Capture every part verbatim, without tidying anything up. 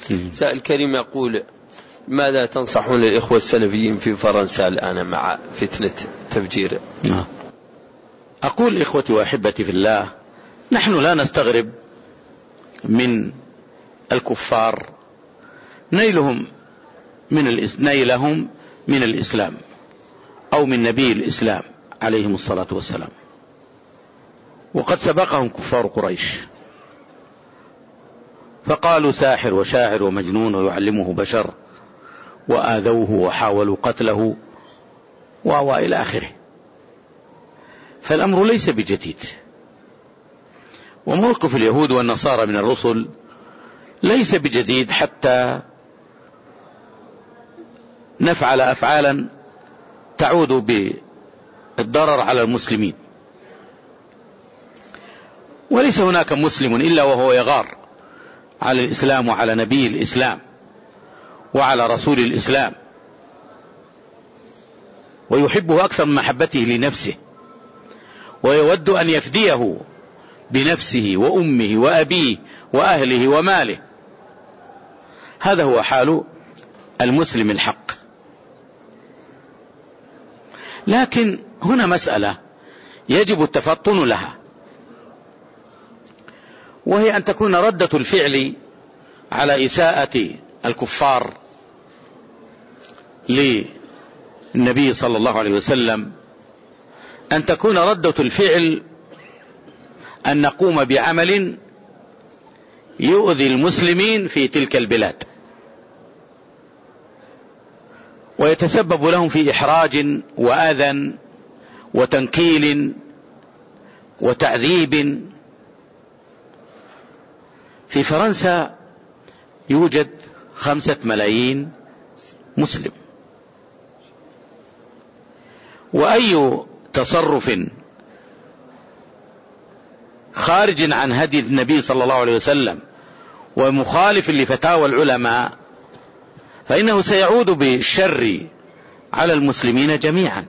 سائل كريم يقول: ماذا تنصحون الإخوة السلفيين في فرنسا الآن مع فتنة تفجير؟ أقول إخوتي وأحبتي في الله، نحن لا نستغرب من الكفار نيلهم من نيلهم من الإسلام أو من نبي الإسلام عليهم الصلاة والسلام، وقد سبقهم كفار قريش فقالوا ساحر وشاعر ومجنون ويعلمه بشر، وآذوه وحاولوا قتله وإلى آخره. فالأمر ليس بجديد، وموقف اليهود والنصارى من الرسل ليس بجديد حتى نفعل أفعالا تعود بالضرر على المسلمين. وليس هناك مسلم إلا وهو يغار على الإسلام وعلى نبي الإسلام وعلى رسول الإسلام، ويحبه أكثر من محبته لنفسه، ويود أن يفديه بنفسه وأمه وأبيه وأهله وماله. هذا هو حال المسلم الحق. لكن هنا مسألة يجب التفطن لها، وهي أن تكون ردة الفعل على إساءة الكفار للنبي صلى الله عليه وسلم، أن تكون ردة الفعل أن نقوم بعمل يؤذي المسلمين في تلك البلاد ويتسبب لهم في إحراج وأذى وتنكيل وتعذيب. في فرنسا يوجد خمسة ملايين مسلم، وأي تصرف خارج عن هدي النبي صلى الله عليه وسلم ومخالف لفتاوى العلماء فإنه سيعود بالشر على المسلمين جميعا.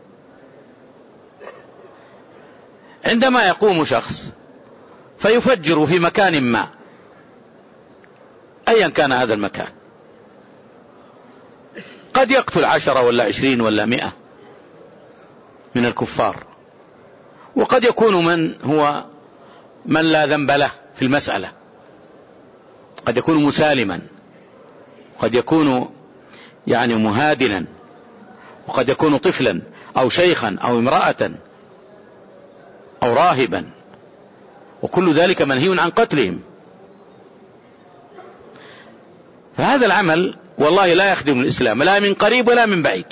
عندما يقوم شخص فيفجر في مكان ما أيا كان هذا المكان، قد يقتل عشرة ولا عشرين ولا مئة من الكفار، وقد يكون من هو من لا ذنب له في المسألة، قد يكون مسالما، قد يكون يعني مهادنا، وقد يكون طفلا أو شيخا أو امرأة أو راهبا، وكل ذلك منهي عن قتلهم. فهذا العمل والله لا يخدم الإسلام لا من قريب ولا من بعيد،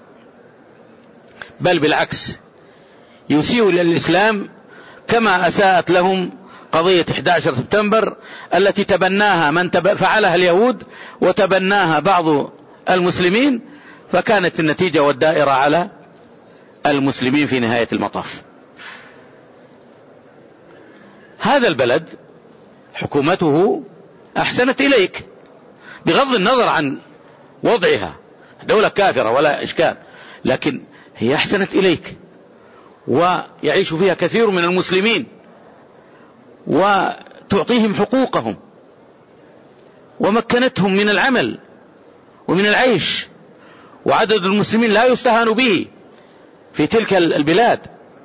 بل بالعكس يسيء للإسلام كما أساءت لهم قضية أحد عشر سبتمبر التي تبناها من تب... فعلها اليهود وتبناها بعض المسلمين، فكانت النتيجة والدائرة على المسلمين في نهاية المطاف. هذا البلد حكومته أحسنت إليك بغض النظر عن وضعها، دولة كافرة ولا إشكال، لكن هي أحسنت إليك ويعيش فيها كثير من المسلمين وتعطيهم حقوقهم ومكنتهم من العمل ومن العيش، وعدد المسلمين لا يستهان به في تلك البلاد.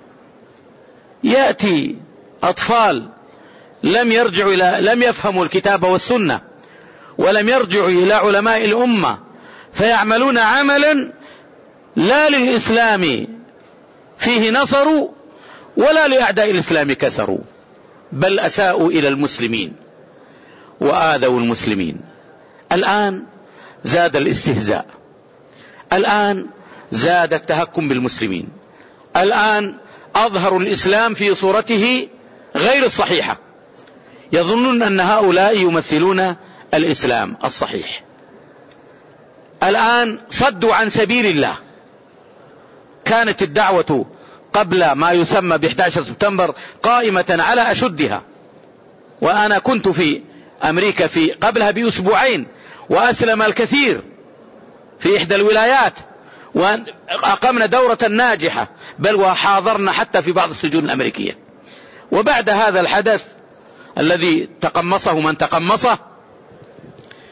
يأتي أطفال لم يرجعوا إلى لم يفهموا الكتاب والسنة ولم يرجعوا إلى علماء الأمة فيعملون عملا لا للإسلام فيه نصروا ولا لأعداء الإسلام كسروا، بل أساءوا إلى المسلمين وآذوا المسلمين. الآن زاد الاستهزاء، الآن زاد التهكم بالمسلمين، الآن أظهروا الإسلام في صورته غير الصحيحة، يظنون أن هؤلاء يمثلون الإسلام الصحيح. الآن صدوا عن سبيل الله. كانت الدعوة قبل ما يسمى بإحدى عشر سبتمبر قائمة على أشدها، وأنا كنت في أمريكا في قبلها بأسبوعين وأسلم الكثير في إحدى الولايات، وأقمنا دورة ناجحة، بل وحاضرنا حتى في بعض السجون الأمريكية. وبعد هذا الحدث الذي تقمصه من تقمصه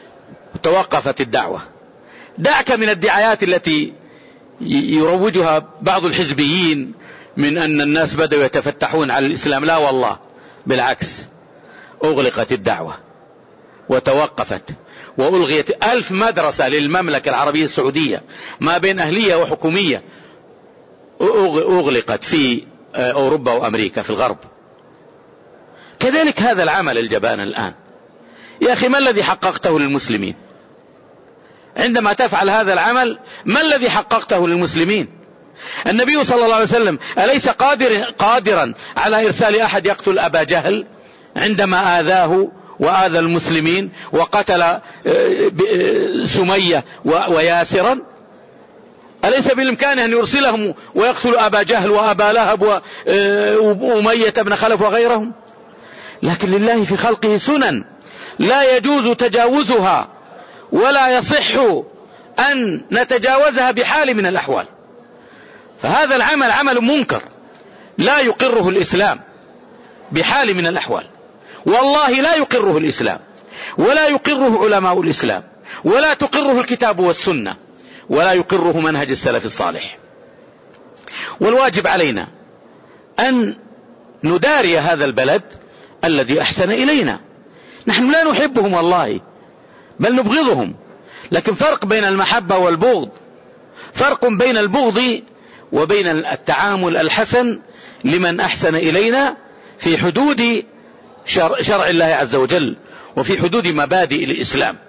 وتوقفت الدعوة. دعك من الدعايات التي يروجها بعض الحزبيين من أن الناس بدأوا يتفتحون على الإسلام. لا والله، بالعكس، أغلقت الدعوة وتوقفت، وألغيت ألف مدرسة للمملكة العربية السعودية ما بين أهلية وحكومية أغلقت في أوروبا وأمريكا في الغرب. كذلك هذا العمل الجبان الآن. يا أخي، ما الذي حققته للمسلمين عندما تفعل هذا العمل؟ ما الذي حققته للمسلمين؟ النبي صلى الله عليه وسلم أليس قادر قادرا على إرسال أحد يقتل أبا جهل عندما آذاه وآذى المسلمين وقتل سمية وياسرا؟ أليس بالإمكان أن يرسلهم ويقتل أبا جهل وأبا لهب وأمية بن خلف وغيرهم؟ لكن لله في خلقه سنن لا يجوز تجاوزها، ولا يصح أن نتجاوزها بحال من الأحوال. فهذا العمل عمل منكر لا يقره الإسلام بحال من الأحوال، والله لا يقره الإسلام، ولا يقره علماء الإسلام، ولا تقره الكتاب والسنة، ولا يقره منهج السلف الصالح. والواجب علينا أن نداري هذا البلد الذي أحسن إلينا. نحن لا نحبهم والله، بل نبغضهم، لكن فرق بين المحبة والبغض، فرق بين البغض وبين التعامل الحسن لمن أحسن إلينا في حدود شرع, شرع الله عز وجل وفي حدود مبادئ الإسلام.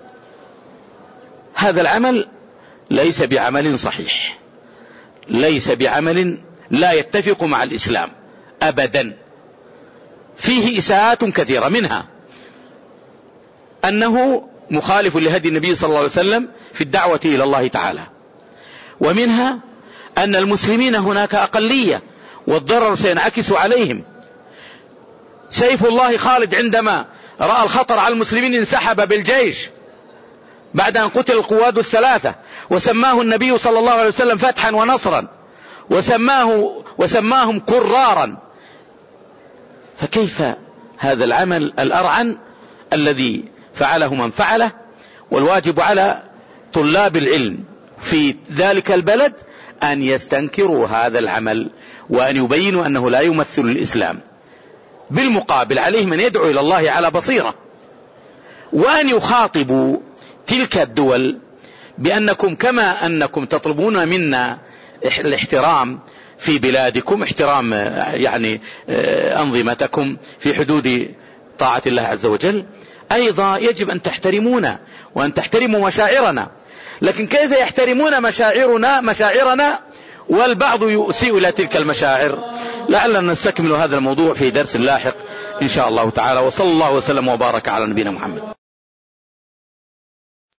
هذا العمل ليس بعمل صحيح، ليس بعمل لا يتفق مع الإسلام أبدا، فيه إساءات كثيرة، منها أنه مخالف لهدي النبي صلى الله عليه وسلم في الدعوة إلى الله تعالى، ومنها أن المسلمين هناك أقلية والضرر سينعكس عليهم. سيف الله خالد عندما رأى الخطر على المسلمين انسحب بالجيش بعد أن قتل القواد الثلاثة، وسماه النبي صلى الله عليه وسلم فتحا ونصرا، وسماه وسماهم كرارا. فكيف هذا العمل الأرعن الذي فعله من فعله؟ والواجب على طلاب العلم في ذلك البلد أن يستنكروا هذا العمل وأن يبينوا أنه لا يمثل الإسلام. بالمقابل عليهم أن يدعوا إلى الله على بصيرة، وأن يخاطبوا تلك الدول بأنكم كما أنكم تطلبون منا الاحترام في بلادكم، احترام يعني أنظمتكم في حدود طاعة الله عز وجل، أيضا يجب أن تحترمونا وأن تحترموا مشاعرنا. لكن كيف يحترمون مشاعرنا مشاعرنا والبعض يؤسيء إلى تلك المشاعر؟ لعلنا نستكمل هذا الموضوع في درس لاحق إن شاء الله تعالى، وصلى الله وسلم وبارك على نبينا محمد.